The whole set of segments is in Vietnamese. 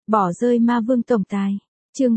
Bỏ rơi ma vương tổng tài. Chương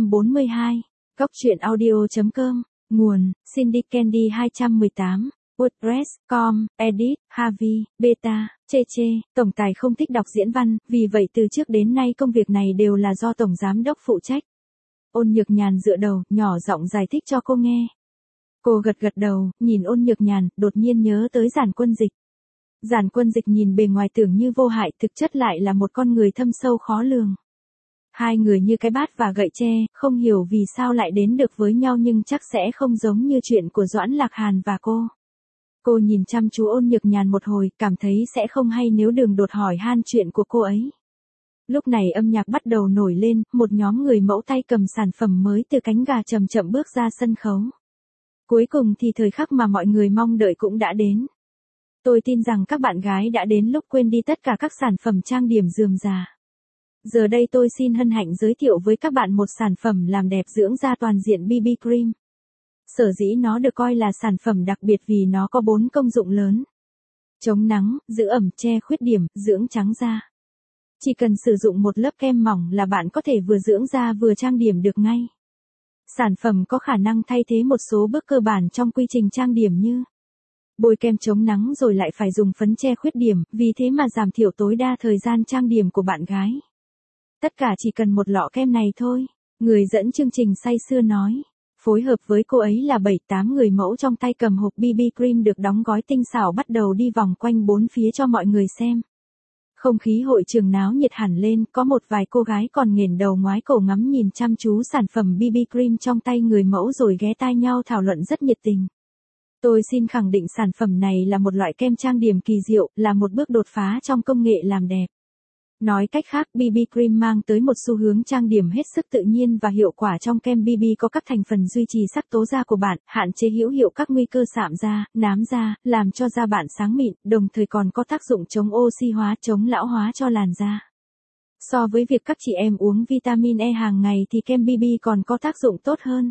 342. Góc truyện audio.com. Nguồn: Cindy Candy 218. WordPress.com. Edit: Harvey, Beta, Cheche. Tổng tài không thích đọc diễn văn, vì vậy từ trước đến nay công việc này đều là do tổng giám đốc phụ trách. Ôn Nhược Nhàn dựa đầu, nhỏ giọng giải thích cho cô nghe. Cô gật gật đầu, nhìn Ôn Nhược Nhàn, đột nhiên nhớ tới Giản Quân Dịch. Giản Quân Dịch nhìn bề ngoài tưởng như vô hại, thực chất lại là một con người thâm sâu khó lường. Hai người như cái bát và gậy tre, không hiểu vì sao lại đến được với nhau nhưng chắc sẽ không giống như chuyện của Doãn Lạc Hàn và cô. Cô nhìn chăm chú Ôn Nhược Nhàn một hồi, cảm thấy sẽ không hay nếu đường đột hỏi han chuyện của cô ấy. Lúc này âm nhạc bắt đầu nổi lên, một nhóm người mẫu tay cầm sản phẩm mới từ cánh gà chậm chậm bước ra sân khấu. Cuối cùng thì thời khắc mà mọi người mong đợi cũng đã đến. Tôi tin rằng các bạn gái đã đến lúc quên đi tất cả các sản phẩm trang điểm rườm rà. Giờ đây tôi xin hân hạnh giới thiệu với các bạn một sản phẩm làm đẹp dưỡng da toàn diện BB Cream. Sở dĩ nó được coi là sản phẩm đặc biệt vì nó có 4 công dụng lớn. Chống nắng, giữ ẩm, che khuyết điểm, dưỡng trắng da. Chỉ cần sử dụng một lớp kem mỏng là bạn có thể vừa dưỡng da vừa trang điểm được ngay. Sản phẩm có khả năng thay thế một số bước cơ bản trong quy trình trang điểm như bôi kem chống nắng rồi lại phải dùng phấn che khuyết điểm, vì thế mà giảm thiểu tối đa thời gian trang điểm của bạn gái. Tất cả chỉ cần một lọ kem này thôi, người dẫn chương trình say sưa nói. Phối hợp với cô ấy là 7-8 người mẫu trong tay cầm hộp BB Cream được đóng gói tinh xảo bắt đầu đi vòng quanh bốn phía cho mọi người xem. Không khí hội trường náo nhiệt hẳn lên, có một vài cô gái còn nghển đầu ngoái cổ ngắm nhìn chăm chú sản phẩm BB Cream trong tay người mẫu rồi ghé tai nhau thảo luận rất nhiệt tình. Tôi xin khẳng định sản phẩm này là một loại kem trang điểm kỳ diệu, là một bước đột phá trong công nghệ làm đẹp. Nói cách khác, BB Cream mang tới một xu hướng trang điểm hết sức tự nhiên và hiệu quả trong kem BB có các thành phần duy trì sắc tố da của bạn, hạn chế hữu hiệu các nguy cơ sạm da, nám da, làm cho da bạn sáng mịn, đồng thời còn có tác dụng chống oxy hóa, chống lão hóa cho làn da. So với việc các chị em uống vitamin E hàng ngày thì kem BB còn có tác dụng tốt hơn.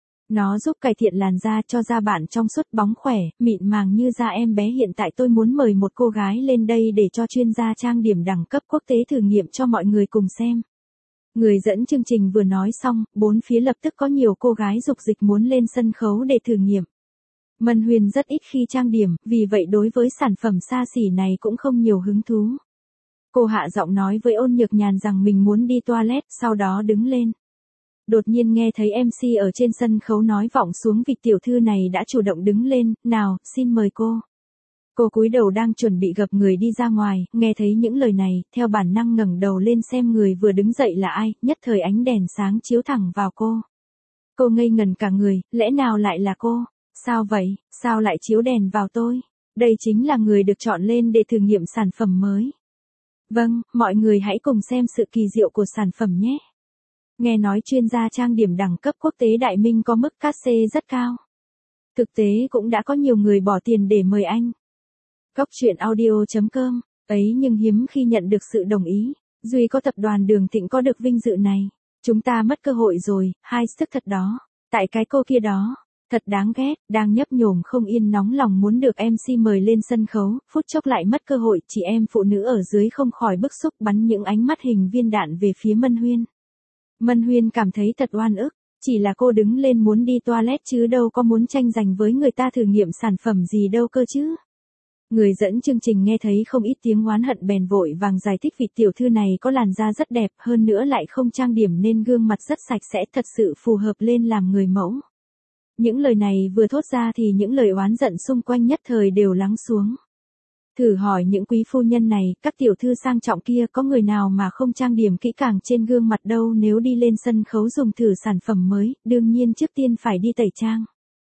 Nó giúp cải thiện làn da cho da bạn trong suốt bóng khỏe, mịn màng như da em bé. Hiện tại tôi muốn mời một cô gái lên đây để cho chuyên gia trang điểm đẳng cấp quốc tế thử nghiệm cho mọi người cùng xem. Người dẫn chương trình vừa nói xong, bốn phía lập tức có nhiều cô gái dục dịch muốn lên sân khấu để thử nghiệm. Mân Huyền rất ít khi trang điểm, vì vậy đối với sản phẩm xa xỉ này cũng không nhiều hứng thú. Cô hạ giọng nói với Ôn Nhược Nhàn rằng mình muốn đi toilet, sau đó đứng lên. Đột nhiên nghe thấy MC ở trên sân khấu nói vọng xuống vị tiểu thư này đã chủ động đứng lên, nào, xin mời cô. Cô cúi đầu đang chuẩn bị gập người đi ra ngoài, nghe thấy những lời này, theo bản năng ngẩng đầu lên xem người vừa đứng dậy là ai, nhất thời ánh đèn sáng chiếu thẳng vào cô. Cô ngây ngần cả người, lẽ nào lại là cô? Sao vậy, sao lại chiếu đèn vào tôi? Đây chính là người được chọn lên để thử nghiệm sản phẩm mới. Vâng, mọi người hãy cùng xem sự kỳ diệu của sản phẩm nhé. Nghe nói chuyên gia trang điểm đẳng cấp quốc tế Đại Minh có mức cát-xê rất cao. Thực tế cũng đã có nhiều người bỏ tiền để mời anh. Góc truyện audio.com. Ấy nhưng hiếm khi nhận được sự đồng ý. Duy có tập đoàn Đường Thịnh có được vinh dự này. Chúng ta mất cơ hội rồi, hai sức thật đó. Tại cái cô kia đó. Thật đáng ghét, đang nhấp nhổm không yên nóng lòng muốn được MC mời lên sân khấu, phút chốc lại mất cơ hội. Chị em phụ nữ ở dưới không khỏi bức xúc bắn những ánh mắt hình viên đạn về phía Mân Huyên. Mân Huyên cảm thấy thật oan ức, chỉ là cô đứng lên muốn đi toilet chứ đâu có muốn tranh giành với người ta thử nghiệm sản phẩm gì đâu cơ chứ. Người dẫn chương trình nghe thấy không ít tiếng oán hận bèn vội vàng giải thích vị tiểu thư này có làn da rất đẹp, hơn nữa lại không trang điểm nên gương mặt rất sạch sẽ, thật sự phù hợp lên làm người mẫu. Những lời này vừa thốt ra thì những lời oán giận xung quanh nhất thời đều lắng xuống. Thử hỏi những quý phu nhân này, các tiểu thư sang trọng kia có người nào mà không trang điểm kỹ càng trên gương mặt đâu. Nếu đi lên sân khấu dùng thử sản phẩm mới, đương nhiên trước tiên phải đi tẩy trang.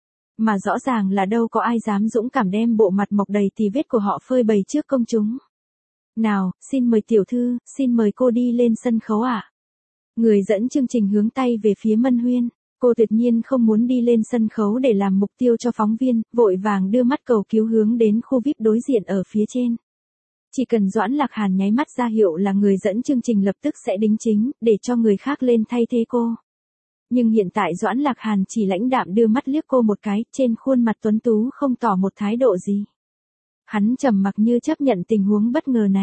Mà rõ ràng là đâu có ai dám dũng cảm đem bộ mặt mọc đầy tì vết của họ phơi bày trước công chúng. Nào, xin mời tiểu thư, xin mời cô đi lên sân khấu ạ. Người dẫn chương trình hướng tay về phía Mân Huyên. Cô tuyệt nhiên không muốn đi lên sân khấu để làm mục tiêu cho phóng viên, vội vàng đưa mắt cầu cứu hướng đến khu VIP đối diện ở phía trên. Chỉ cần Doãn Lạc Hàn nháy mắt ra hiệu là người dẫn chương trình lập tức sẽ đính chính, để cho người khác lên thay thế cô. Nhưng hiện tại Doãn Lạc Hàn chỉ lãnh đạm đưa mắt liếc cô một cái, trên khuôn mặt tuấn tú không tỏ một thái độ gì. Hắn trầm mặc như chấp nhận tình huống bất ngờ này.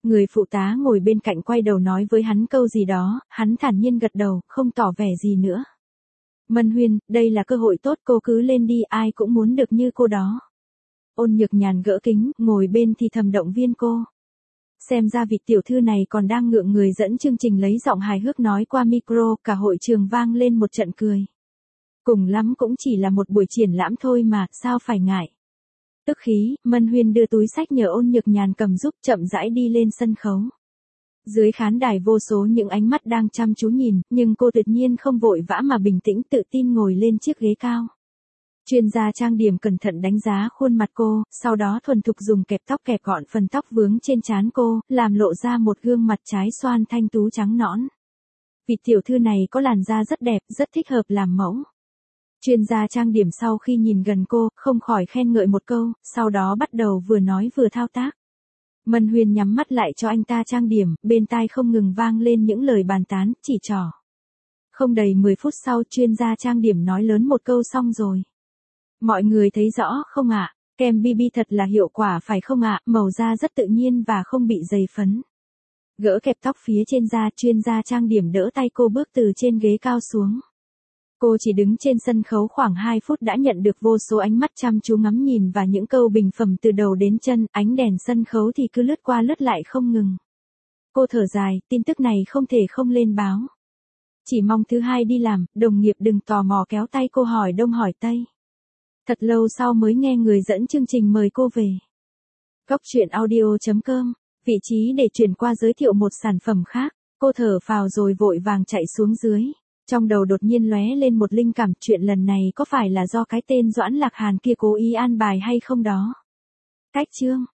Người phụ tá ngồi bên cạnh quay đầu nói với hắn câu gì đó, hắn thản nhiên gật đầu, không tỏ vẻ gì nữa. Mân Huyên, đây là cơ hội tốt, cô cứ lên đi, ai cũng muốn được như cô đó. Ôn Nhược Nhàn gỡ kính, ngồi bên thì thầm động viên cô. Xem ra vị tiểu thư này còn đang ngượng người dẫn chương trình lấy giọng hài hước nói qua micro, cả hội trường vang lên một trận cười. Cùng lắm cũng chỉ là một buổi triển lãm thôi mà, sao phải ngại. Tức khí, Mân Huyên đưa túi sách nhờ Ôn Nhược Nhàn cầm giúp, chậm rãi đi lên sân khấu. Dưới khán đài vô số những ánh mắt đang chăm chú nhìn, nhưng cô tuyệt nhiên không vội vã mà bình tĩnh tự tin ngồi lên chiếc ghế cao. Chuyên gia trang điểm cẩn thận đánh giá khuôn mặt cô, sau đó thuần thục dùng kẹp tóc kẹp gọn phần tóc vướng trên trán cô, làm lộ ra một gương mặt trái xoan thanh tú trắng nõn. Vị tiểu thư này có làn da rất đẹp, rất thích hợp làm mẫu. Chuyên gia trang điểm sau khi nhìn gần cô, không khỏi khen ngợi một câu, sau đó bắt đầu vừa nói vừa thao tác. Mân Huyên nhắm mắt lại cho anh ta trang điểm, bên tai không ngừng vang lên những lời bàn tán, chỉ trỏ. Không đầy 10 phút sau, chuyên gia trang điểm nói lớn một câu xong rồi. Mọi người thấy rõ không ạ? Kem BB thật là hiệu quả phải không ạ? Màu da rất tự nhiên và không bị dày phấn. Gỡ kẹp tóc phía trên da, chuyên gia trang điểm đỡ tay cô bước từ trên ghế cao xuống. Cô chỉ đứng trên sân khấu khoảng 2 phút đã nhận được vô số ánh mắt chăm chú ngắm nhìn và những câu bình phẩm từ đầu đến chân, ánh đèn sân khấu thì cứ lướt qua lướt lại không ngừng. Cô thở dài, tin tức này không thể không lên báo. Chỉ mong thứ hai đi làm, đồng nghiệp đừng tò mò kéo tay cô hỏi đông hỏi tây. Thật lâu sau mới nghe người dẫn chương trình mời cô về. Góc truyện audio.com, vị trí để chuyển qua giới thiệu một sản phẩm khác, cô thở phào rồi vội vàng chạy xuống dưới. Trong đầu đột nhiên lóe lên một linh cảm, chuyện lần này có phải là do cái tên Doãn Lạc Hàn kia cố ý an bài hay không đó. Cách chương